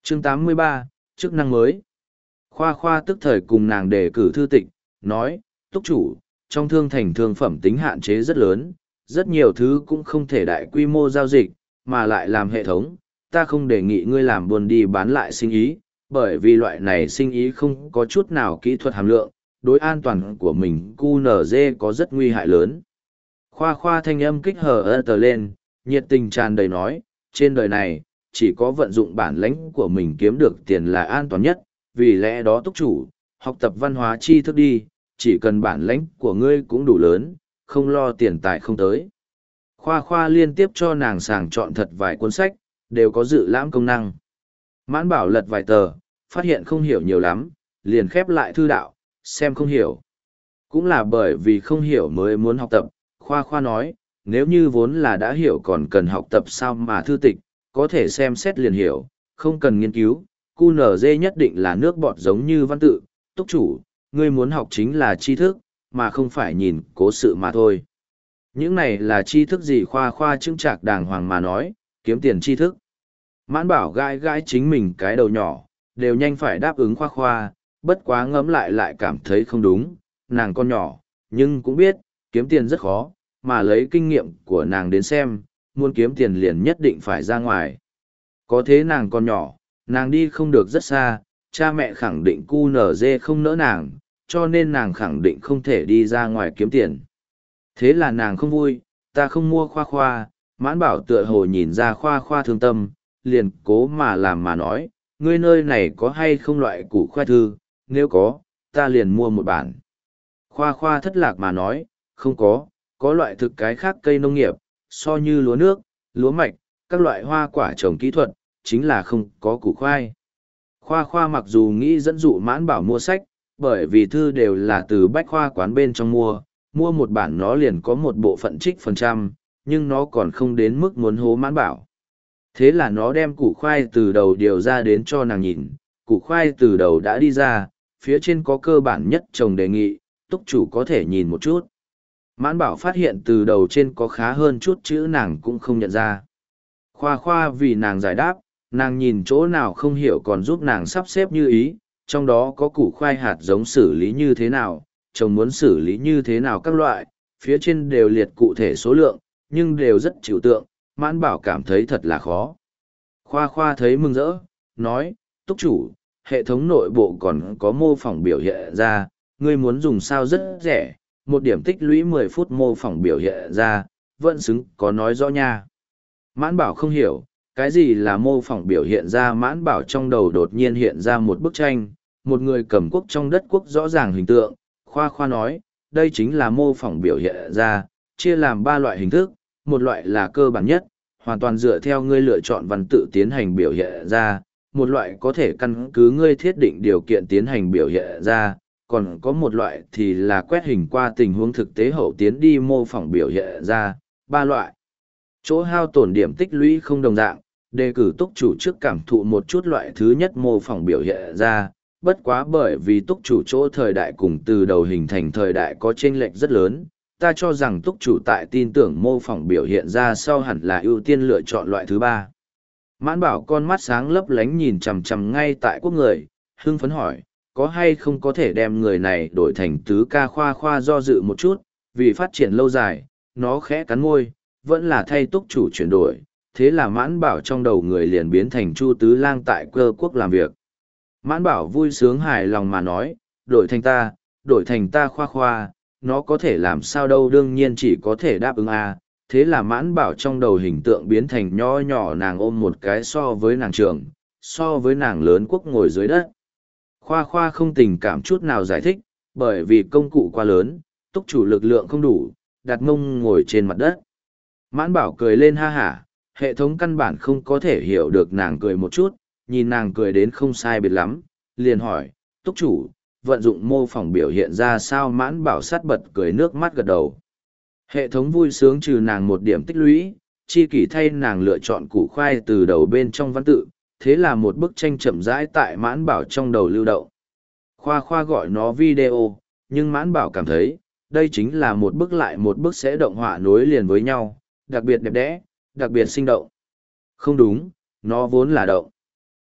Chương 83, chức năng mới. Khoa Khoa tức thời cùng nàng đề cử thư tịch, nói, túc chủ, trong thương thành thương phẩm tính hạn chế rất lớn, rất nhiều thứ cũng không thể đại quy mô giao dịch, mà lại làm hệ thống, ta không đề nghị ngươi làm buôn đi bán lại sinh ý, bởi vì loại này sinh ý không có chút nào kỹ thuật hàm lượng, đối an toàn của mình QNZ có rất nguy hại lớn. Khoa Khoa thanh âm kích hở ơ lên, nhiệt tình tràn đầy nói, trên đời này, chỉ có vận dụng bản lãnh của mình kiếm được tiền là an toàn nhất, vì lẽ đó túc chủ, học tập văn hóa tri thức đi, chỉ cần bản lãnh của ngươi cũng đủ lớn, không lo tiền tài không tới. Khoa Khoa liên tiếp cho nàng sàng chọn thật vài cuốn sách, đều có dự lãm công năng. Mãn Bảo lật vài tờ, phát hiện không hiểu nhiều lắm, liền khép lại thư đạo, xem không hiểu. Cũng là bởi vì không hiểu mới muốn học tập, Khoa Khoa nói, nếu như vốn là đã hiểu còn cần học tập sao mà thư tịch, có thể xem xét liền hiểu, không cần nghiên cứu, QNZ nhất định là nước bọt giống như văn tự, túc chủ, ngươi muốn học chính là tri thức, mà không phải nhìn cố sự mà thôi. Những này là tri thức gì? Khoa Khoa chững chạc đàng hoàng mà nói, kiếm tiền tri thức. Mãn Bảo gãi gãi chính mình cái đầu nhỏ, đều nhanh phải đáp ứng Khoa Khoa, bất quá ngẫm lại cảm thấy không đúng, nàng con nhỏ, nhưng cũng biết, kiếm tiền rất khó, mà lấy kinh nghiệm của nàng đến xem, muốn kiếm tiền liền nhất định phải ra ngoài. Có thế nàng còn nhỏ, nàng đi không được rất xa, cha mẹ khẳng định QNZ không nỡ nàng, cho nên nàng khẳng định không thể đi ra ngoài kiếm tiền. Thế là nàng không vui, ta không mua Khoa Khoa, Mãn Bảo tựa hồ nhìn ra Khoa Khoa thương tâm, liền cố mà làm mà nói, ngươi nơi này có hay không loại củ khoai thư, nếu có, ta liền mua một bản. Khoa Khoa thất lạc mà nói, không có loại thực cái khác cây nông nghiệp, so như lúa nước, lúa mạch, các loại hoa quả trồng kỹ thuật, chính là không có củ khoai. Khoa Khoa mặc dù nghĩ dẫn dụ Mãn Bảo mua sách, bởi vì thư đều là từ bách khoa quán bên trong mua một bản nó liền có một bộ phận trích phần trăm, nhưng nó còn không đến mức muốn hố Mãn Bảo. Thế là nó đem củ khoai từ đầu điều ra đến cho nàng nhìn, củ khoai từ đầu đã đi ra, phía trên có cơ bản nhất trồng đề nghị, túc chủ có thể nhìn một chút. Mãn Bảo phát hiện từ đầu trên có khá hơn chút chữ nàng cũng không nhận ra. Khoa Khoa vì nàng giải đáp, nàng nhìn chỗ nào không hiểu còn giúp nàng sắp xếp như ý, trong đó có củ khoai hạt giống xử lý như thế nào, trồng muốn xử lý như thế nào các loại, phía trên đều liệt cụ thể số lượng, nhưng đều rất trừu tượng, Mãn Bảo cảm thấy thật là khó. Khoa Khoa thấy mừng rỡ, nói, túc chủ, hệ thống nội bộ còn có mô phỏng biểu hiện ra, ngươi muốn dùng sao rất rẻ, một điểm tích lũy 10 phút mô phỏng biểu hiện ra, vẫn xứng có nói rõ nha. Mãn Bảo không hiểu, cái gì là mô phỏng biểu hiện ra? Mãn Bảo trong đầu đột nhiên hiện ra một bức tranh, một người cầm quốc trong đất quốc rõ ràng hình tượng. Khoa Khoa nói, đây chính là mô phỏng biểu hiện ra, chia làm 3 loại hình thức, một loại là cơ bản nhất, hoàn toàn dựa theo ngươi lựa chọn văn tự tiến hành biểu hiện ra, một loại có thể căn cứ ngươi thiết định điều kiện tiến hành biểu hiện ra, còn có một loại thì là quét hình qua tình huống thực tế hậu tiến đi mô phỏng biểu hiện ra, 3 loại. Chỗ hao tổn điểm tích lũy không đồng dạng, đề cử túc chủ trước cảm thụ một chút loại thứ nhất mô phỏng biểu hiện ra, bất quá bởi vì túc chủ chỗ thời đại cùng từ đầu hình thành thời đại có chênh lệch rất lớn, ta cho rằng túc chủ tại tin tưởng mô phỏng biểu hiện ra sau hẳn là ưu tiên lựa chọn loại thứ 3. Mãn Bảo con mắt sáng lấp lánh nhìn chằm chằm ngay tại quốc người, hưng phấn hỏi, có hay không có thể đem người này đổi thành tứ ca? Khoa Khoa do dự một chút, vì phát triển lâu dài, nó khẽ cắn môi, vẫn là thay túc chủ chuyển đổi, thế là Mãn Bảo trong đầu người liền biến thành Chu Tứ Lang tại Cơ Quốc làm việc. Mãn Bảo vui sướng hài lòng mà nói, đổi thành ta Khoa Khoa, nó có thể làm sao đâu, đương nhiên chỉ có thể đáp ứng a. Thế là Mãn Bảo trong đầu hình tượng biến thành nho nhỏ nàng ôm một cái so với nàng trưởng, so với nàng lớn quốc ngồi dưới đất. Khoa Khoa không tình cảm chút nào giải thích, bởi vì công cụ quá lớn, túc chủ lực lượng không đủ, đặt mông ngồi trên mặt đất. Mãn Bảo cười lên ha hả, hệ thống căn bản không có thể hiểu được nàng cười một chút, nhìn nàng cười đến không sai biệt lắm, liền hỏi, túc chủ, vận dụng mô phỏng biểu hiện ra sao? Mãn Bảo sát bật cười nước mắt gật đầu. Hệ thống vui sướng trừ nàng một điểm tích lũy, chi kỷ thay nàng lựa chọn củ khoai từ đầu bên trong văn tự, thế là một bức tranh chậm rãi tại Mãn Bảo trong đầu lưu động. Khoa Khoa gọi nó video, nhưng Mãn Bảo cảm thấy, đây chính là một bức lại một bức sẽ động họa nối liền với nhau, đặc biệt đẹp đẽ, đặc biệt sinh động. Không đúng, nó vốn là động.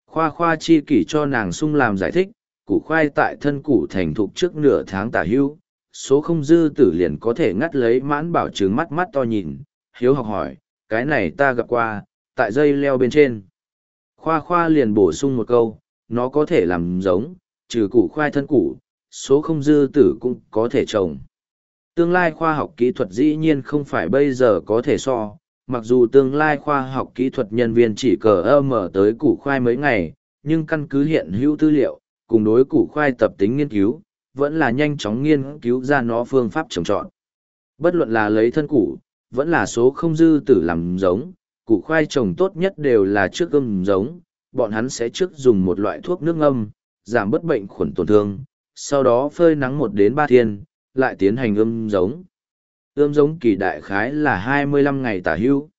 Khoa khoa chi kỷ cho nàng sung làm giải thích, củ khoai tại thân củ thành thục trước nửa tháng tả hưu, số không dư tử liền có thể ngắt lấy. Mãn bảo trừng mắt mắt to nhìn, hiếu học hỏi, cái này ta gặp qua, tại dây leo bên trên. Khoa khoa liền bổ sung một câu, nó có thể làm giống, trừ củ khoai thân củ, số không dư tử cũng có thể trồng. Tương lai khoa học kỹ thuật dĩ nhiên không phải bây giờ có thể so, mặc dù tương lai khoa học kỹ thuật nhân viên chỉ cờ mở tới củ khoai mấy ngày, nhưng căn cứ hiện hữu tư liệu, cùng đối củ khoai tập tính nghiên cứu, vẫn là nhanh chóng nghiên cứu ra nó phương pháp trồng trọt. Bất luận là lấy thân củ, vẫn là số không dư tử làm giống, củ khoai trồng tốt nhất đều là trước ngâm giống, bọn hắn sẽ trước dùng một loại thuốc nước ngâm, giảm bớt bệnh khuẩn tổn thương, sau đó phơi nắng 1 đến 3 thiên, lại tiến hành ươm giống. Ươm giống kỳ đại khái là 25 ngày tả hữu.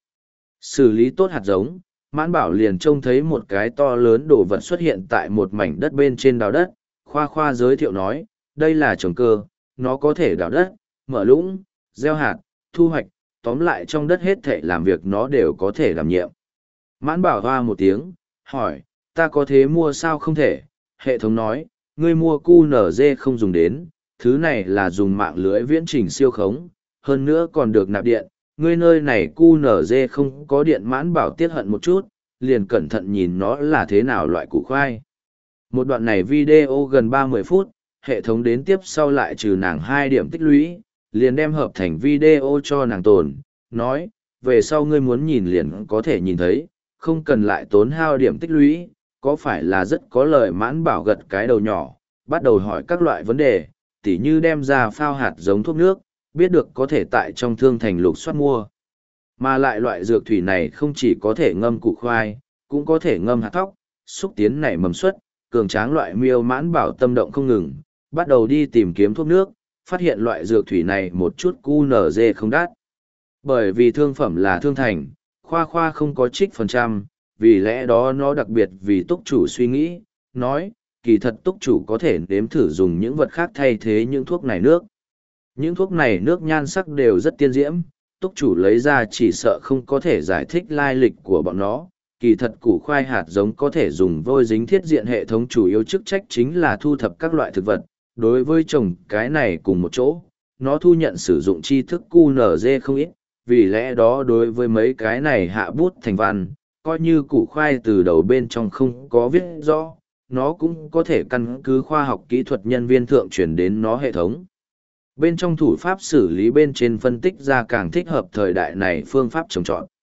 Xử lý tốt hạt giống, Mãn Bảo liền trông thấy một cái to lớn đồ vật xuất hiện tại một mảnh đất bên trên đào đất. Khoa khoa giới thiệu nói, đây là trồng cơ, nó có thể đào đất, mở lũng, gieo hạt, thu hoạch, tóm lại trong đất hết thể làm việc nó đều có thể đảm nhiệm. Mãn Bảo hoa một tiếng, hỏi, ta có thế mua sao không thể? Hệ thống nói, ngươi mua QNZ không dùng đến, thứ này là dùng mạng lưới viễn trình siêu khống, hơn nữa còn được nạp điện. Ngươi nơi này QNZ không có điện. Mãn Bảo tiếc hận một chút, liền cẩn thận nhìn nó là thế nào loại củ khoai. Một đoạn này video gần 30 phút, hệ thống đến tiếp sau lại trừ nàng 2 điểm tích lũy, liền đem hợp thành video cho nàng tồn, nói, về sau ngươi muốn nhìn liền có thể nhìn thấy, không cần lại tốn hao điểm tích lũy, có phải là rất có lời. Mãn Bảo gật cái đầu nhỏ, bắt đầu hỏi các loại vấn đề, tỉ như đem ra phao hạt giống thuốc nước, biết được có thể tại trong thương thành lục soát mua. Mà lại loại dược thủy này không chỉ có thể ngâm củ khoai, cũng có thể ngâm hạt thóc, xúc tiến nảy mầm xuất, cường tráng loại miêu. Mãn Bảo tâm động không ngừng, bắt đầu đi tìm kiếm thuốc nước, phát hiện loại dược thủy này một chút QNZ không đắt. Bởi vì thương phẩm là thương thành, khoa khoa không có trích phần trăm, vì lẽ đó nó đặc biệt vì túc chủ suy nghĩ, nói, kỳ thật túc chủ có thể nếm thử dùng những vật khác thay thế những thuốc này nước. Những thuốc này nước nhan sắc đều rất tiên diễm, túc chủ lấy ra chỉ sợ không có thể giải thích lai lịch của bọn nó. Kỳ thật củ khoai hạt giống có thể dùng vôi dính thiết diện, hệ thống chủ yếu chức trách chính là thu thập các loại thực vật. Đối với trồng cái này cùng một chỗ, nó thu nhận sử dụng tri thức QNZ không ít, vì lẽ đó đối với mấy cái này hạ bút thành văn, coi như củ khoai từ đầu bên trong không có viết rõ, nó cũng có thể căn cứ khoa học kỹ thuật nhân viên thượng truyền đến nó hệ thống. Bên trong thủ pháp xử lý bên trên phân tích ra càng thích hợp thời đại này phương pháp trồng trọt.